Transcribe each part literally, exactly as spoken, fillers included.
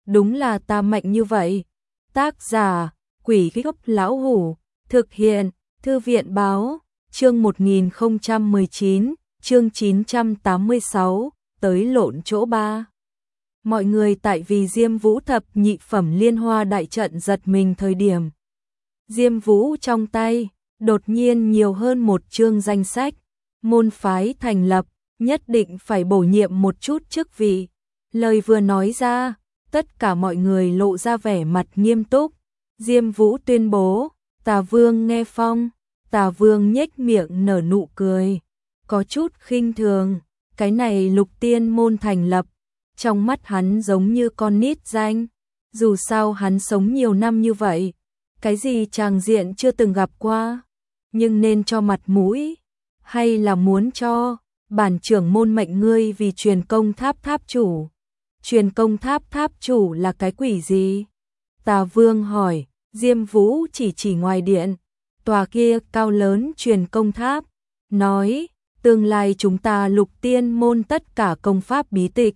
đúng là ta mạnh như vậy. Tác giả, Quỷ Gốc Lão Hủ, thực hiện, Thư viện Báo, chương một nghìn không trăm mười chín, chương chín trăm tám mươi sáu, tới lộn chỗ ba. Mọi người tại vì Diêm Vũ thập nhị phẩm liên hoa đại trận giật mình thời điểm. Diêm Vũ trong tay, đột nhiên nhiều hơn một chương danh sách, môn phái thành lập, nhất định phải bổ nhiệm một chút chức vị. Lời vừa nói ra, tất cả mọi người lộ ra vẻ mặt nghiêm túc. Diêm Vũ tuyên bố, Tà Vương nghe phong, Tà Vương nhếch miệng nở nụ cười, có chút khinh thường, cái này Lục Tiên môn thành lập, trong mắt hắn giống như con nít danh, dù sao hắn sống nhiều năm như vậy, cái gì tràng diện chưa từng gặp qua, nhưng nên cho mặt mũi, hay là muốn cho bản trưởng môn mệnh ngươi vì truyền công tháp tháp chủ. Truyền công tháp tháp chủ là cái quỷ gì? Tà Vương hỏi. Diêm Vũ chỉ chỉ ngoài điện, tòa kia cao lớn truyền công tháp, nói, tương lai chúng ta Lục Tiên môn tất cả công pháp bí tịch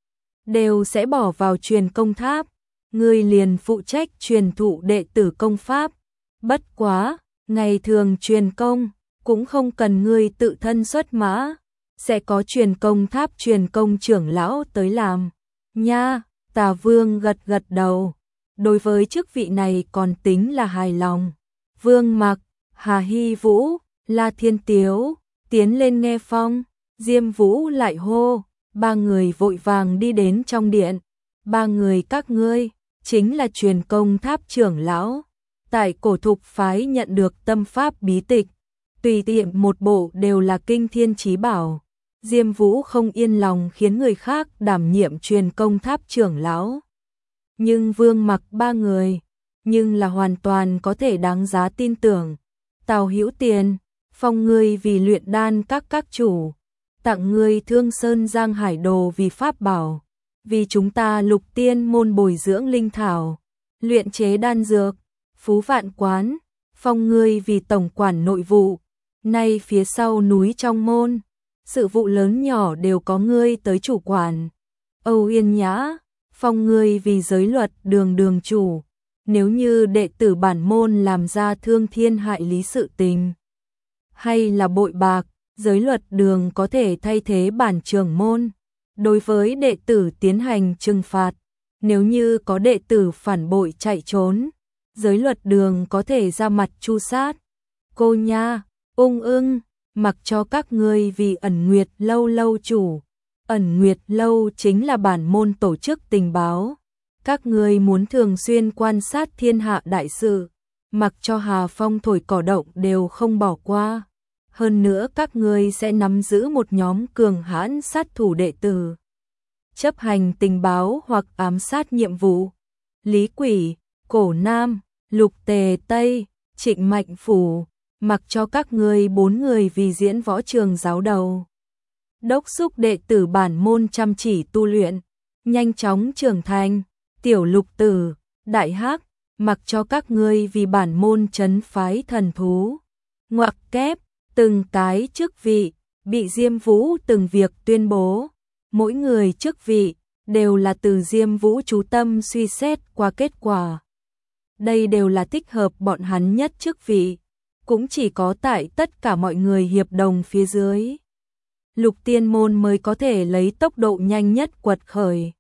đều sẽ bỏ vào truyền công tháp, ngươi liền phụ trách truyền thụ đệ tử công pháp, bất quá, ngày thường truyền công, cũng không cần ngươi tự thân xuất mã, sẽ có truyền công tháp truyền công trưởng lão tới làm, nha. Tà Vương gật gật đầu. Đối với chức vị này còn tính là hài lòng. Vương Mặc, Hà Hy Vũ, La Thiên Tiếu, tiến lên nghe phong, Diêm Vũ lại hô, ba người vội vàng đi đến trong điện. Ba người các ngươi, chính là truyền công tháp trưởng lão. Tại Cổ Thục phái nhận được tâm pháp bí tịch, tùy tiện một bộ đều là kinh thiên chí bảo. Diêm Vũ không yên lòng khiến người khác đảm nhiệm truyền công tháp trưởng lão. Nhưng Vương Mặc ba người, nhưng là hoàn toàn có thể đáng giá tin tưởng. Tào Hữu Tiền, phong ngươi vì luyện đan các các chủ, tặng ngươi Thương Sơn Giang Hải Đồ vì pháp bảo, vì chúng ta Lục Tiên môn bồi dưỡng linh thảo, luyện chế đan dược, Phú Vạn Quán, phong ngươi vì tổng quản nội vụ, nay phía sau núi trong môn, sự vụ lớn nhỏ đều có ngươi tới chủ quản. Âu Yên Nhã, phong ngươi vì giới luật đường đường chủ, nếu như đệ tử bản môn làm ra thương thiên hại lý sự tình, hay là bội bạc, giới luật đường có thể thay thế bản trưởng môn, đối với đệ tử tiến hành trừng phạt, nếu như có đệ tử phản bội chạy trốn, giới luật đường có thể ra mặt tru sát. Cô nha, Ung Ưng, mặc cho các ngươi vì Ẩn Nguyệt lâu lâu chủ. Ẩn Nguyệt lâu chính là bản môn tổ chức tình báo. Các ngươi muốn thường xuyên quan sát thiên hạ đại sự, mặc cho Hà Phong thổi cỏ động đều không bỏ qua. Hơn nữa các ngươi sẽ nắm giữ một nhóm cường hãn sát thủ đệ tử, chấp hành tình báo hoặc ám sát nhiệm vụ. Lý Quỷ, Cổ Nam, Lục Tề Tây, Trịnh Mạnh Phủ, mặc cho các ngươi bốn người vì diễn võ trường giáo đầu, đốc xúc đệ tử bản môn chăm chỉ tu luyện, nhanh chóng trưởng thành. Tiểu Lục Tử, Đại Hắc, mặc cho các ngươi vì bản môn trấn phái thần thú. Ngoặc kép, từng cái chức vị, bị Diêm Vũ từng việc tuyên bố. Mỗi người chức vị, đều là từ Diêm Vũ chú tâm suy xét qua kết quả. Đây đều là thích hợp bọn hắn nhất chức vị, cũng chỉ có tại tất cả mọi người hiệp đồng phía dưới, Lục Tiên môn mới có thể lấy tốc độ nhanh nhất quật khởi.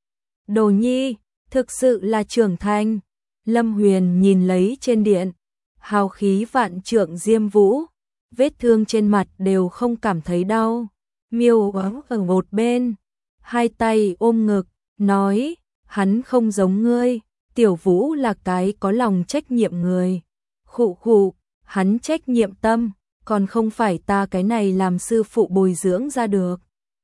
Đồ Nhi, thực sự là trưởng thành. Lâm Huyền nhìn lấy trên điện, hào khí vạn trượng Diêm Vũ, vết thương trên mặt đều không cảm thấy đau. Miêu ở một bên, hai tay ôm ngực, nói, hắn không giống ngươi, Tiểu Vũ là cái có lòng trách nhiệm người. Khụ khụ, hắn trách nhiệm tâm, còn không phải ta cái này làm sư phụ bồi dưỡng ra được.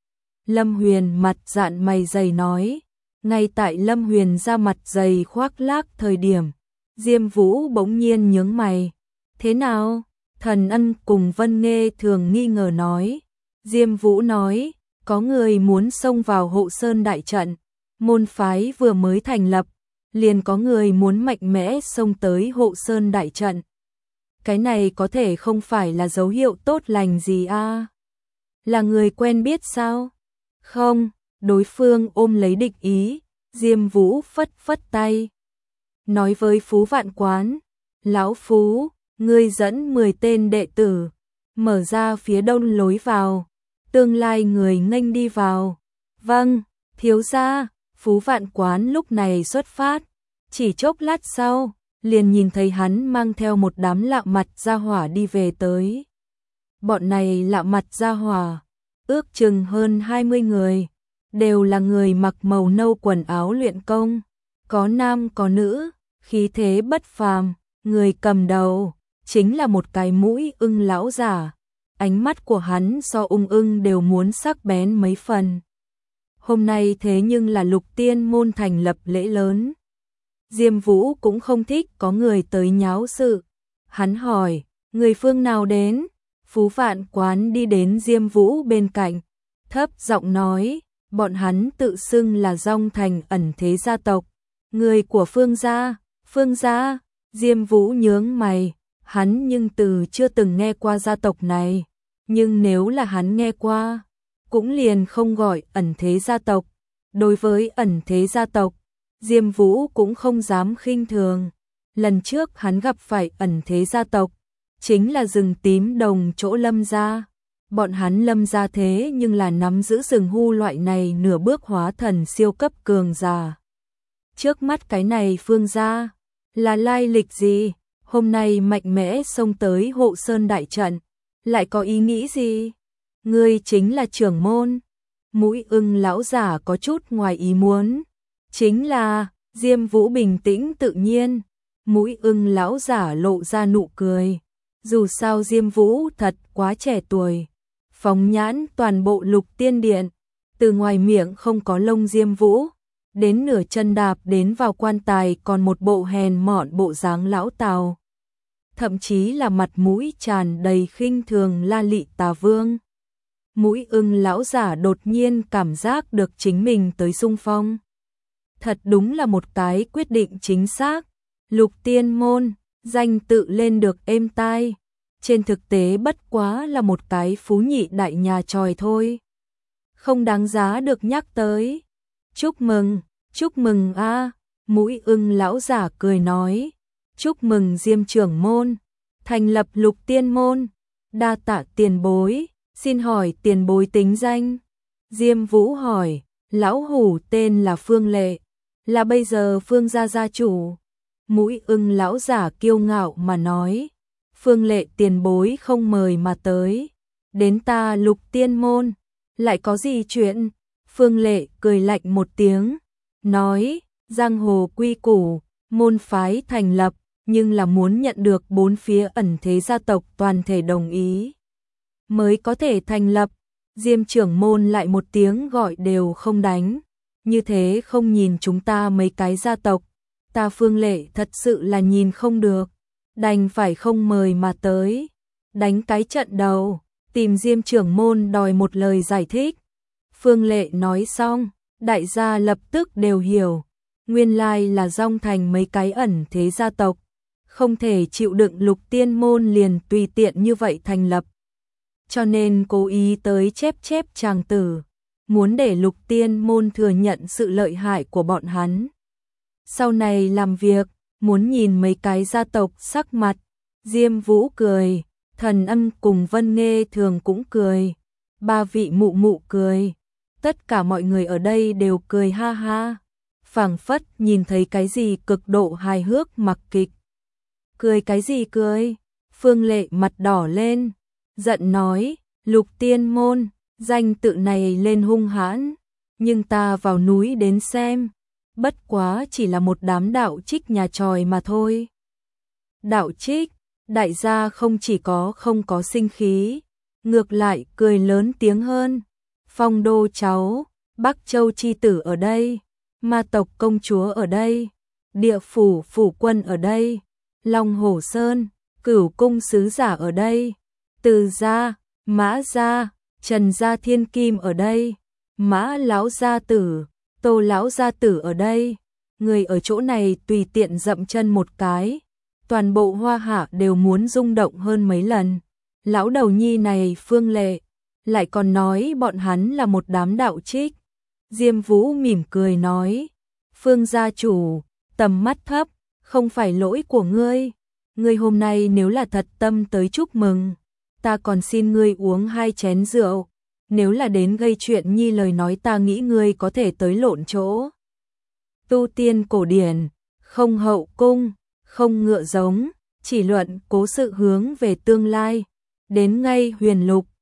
Lâm Huyền mặt dạn mày dày nói. Ngay tại Lâm Huyền ra mặt dày khoác lác thời điểm, Diêm Vũ bỗng nhiên nhướng mày. Thế nào? Thần Ân cùng Vân Nghê thường nghi ngờ nói. Diêm Vũ nói, có người muốn xông vào Hộ Sơn đại trận, môn phái vừa mới thành lập, liền có người muốn mạnh mẽ xông tới Hộ Sơn đại trận. Cái này có thể không phải là dấu hiệu tốt lành gì a? À? Là người quen biết sao? Không, đối phương ôm lấy địch ý, Diêm Vũ phất phất tay, nói với Phú Vạn Quán, lão Phú, ngươi dẫn mười tên đệ tử, mở ra phía đông lối vào, tương lai người nghênh đi vào. Vâng, thiếu gia. Phú Vạn Quán lúc này xuất phát, chỉ chốc lát sau, liền nhìn thấy hắn mang theo một đám lạ mặt gia hỏa đi về tới. Bọn này lạ mặt gia hỏa, ước chừng hơn hai mươi người, đều là người mặc màu nâu quần áo luyện công, có nam có nữ, khí thế bất phàm, người cầm đầu chính là một cái mũi ưng lão giả, ánh mắt của hắn so ung ưng đều muốn sắc bén mấy phần. Hôm nay thế nhưng là Lục Tiên môn thành lập lễ lớn. Diêm Vũ cũng không thích có người tới nháo sự. Hắn hỏi, người phương nào đến? Phú Vạn Quán đi đến Diêm Vũ bên cạnh, thấp giọng nói, bọn hắn tự xưng là Dong Thành ẩn thế gia tộc. Người của Phương gia, Phương gia, Diêm Vũ nhướng mày, hắn nhưng từ chưa từng nghe qua gia tộc này. Nhưng nếu là hắn nghe qua, cũng liền không gọi ẩn thế gia tộc. Đối với ẩn thế gia tộc, Diêm Vũ cũng không dám khinh thường. Lần trước hắn gặp phải ẩn thế gia tộc, chính là rừng tím đồng chỗ Lâm gia. Bọn hắn Lâm gia thế nhưng là nắm giữ rừng hu loại này nửa bước hóa thần siêu cấp cường giả. Trước mắt cái này Phương gia, là lai lịch gì? Hôm nay mạnh mẽ xông tới Hộ Sơn đại trận, lại có ý nghĩ gì? Ngươi chính là trưởng môn. Mũi ưng lão giả có chút ngoài ý muốn. Chính là, Diêm Vũ bình tĩnh tự nhiên. Mũi ưng lão giả lộ ra nụ cười. Dù sao Diêm Vũ thật quá trẻ tuổi. Phóng nhãn toàn bộ Lục Tiên Điện, từ ngoài miệng không có lông Diêm Vũ, đến nửa chân đạp đến vào quan tài còn một bộ hèn mọn bộ dáng lão Tào. Thậm chí là mặt mũi tràn đầy khinh thường La Lị Tà Vương. Mũi ưng lão giả đột nhiên cảm giác được chính mình tới xung phong. Thật đúng là một cái quyết định chính xác. Lục Tiên môn, danh tự lên được êm tai. Trên thực tế bất quá là một cái phú nhị đại nhà tròi thôi. Không đáng giá được nhắc tới. Chúc mừng, chúc mừng a. Mũi ưng lão giả cười nói. Chúc mừng Diêm trưởng môn, thành lập Lục Tiên môn. Đa tạ tiền bối. Xin hỏi tiền bối tính danh? Diêm Vũ hỏi, lão hủ tên là Phương Lệ, là bây giờ Phương gia gia chủ. Mũi ưng lão giả kiêu ngạo mà nói, Phương Lệ tiền bối không mời mà tới, đến ta Lục Tiên môn, lại có gì chuyện? Phương Lệ cười lạnh một tiếng, nói, giang hồ quy củ, môn phái thành lập, nhưng là muốn nhận được bốn phía ẩn thế gia tộc toàn thể đồng ý mới có thể thành lập. Diêm trưởng môn lại một tiếng gọi đều không đánh, như thế không nhìn chúng ta mấy cái gia tộc, ta Phương Lệ thật sự là nhìn không được, đành phải không mời mà tới, đánh cái trận đầu, tìm Diêm trưởng môn đòi một lời giải thích. Phương Lệ nói xong, đại gia lập tức đều hiểu, nguyên lai là Dong Thành mấy cái ẩn thế gia tộc, không thể chịu đựng Lục Tiên môn liền tùy tiện như vậy thành lập. Cho nên cố ý tới chép chép tràng tử, muốn để Lục Tiên môn thừa nhận sự lợi hại của bọn hắn. Sau này làm việc, muốn nhìn mấy cái gia tộc sắc mặt. Diêm Vũ cười, Thần Âm cùng Vân Nghê Thường cũng cười, ba vị mụ mụ cười, tất cả mọi người ở đây đều cười ha ha, phảng phất nhìn thấy cái gì cực độ hài hước mặc kịch. Cười cái gì cười? Phương Lệ mặt đỏ lên, giận nói, Lục Tiên môn, danh tự này lên hung hãn, nhưng ta vào núi đến xem, bất quá chỉ là một đám đạo trích nhà tròi mà thôi. Đạo trích, đại gia không chỉ có không có sinh khí, ngược lại cười lớn tiếng hơn. Phong đô cháu, Bắc Châu chi tử ở đây, ma tộc công chúa ở đây, địa phủ phủ quân ở đây, Long Hổ Sơn, Cửu cung sứ giả ở đây, Từ gia, Mã gia, Trần gia thiên kim ở đây, Mã lão gia tử, Tô lão gia tử ở đây. Người ở chỗ này tùy tiện dậm chân một cái, toàn bộ Hoa Hạ đều muốn rung động hơn mấy lần. Lão đầu nhi này Phương Lệ, lại còn nói bọn hắn là một đám đạo trích. Diêm Vũ mỉm cười nói, Phương gia chủ, tầm mắt thấp, không phải lỗi của ngươi. Ngươi hôm nay nếu là thật tâm tới chúc mừng, ta còn xin ngươi uống hai chén rượu. Nếu là đến gây chuyện nhi lời nói ta nghĩ ngươi có thể tới lộn chỗ. Tu tiên cổ điển, không hậu cung, không ngựa giống, chỉ luận cố sự hướng về tương lai. Đến ngay huyền lục,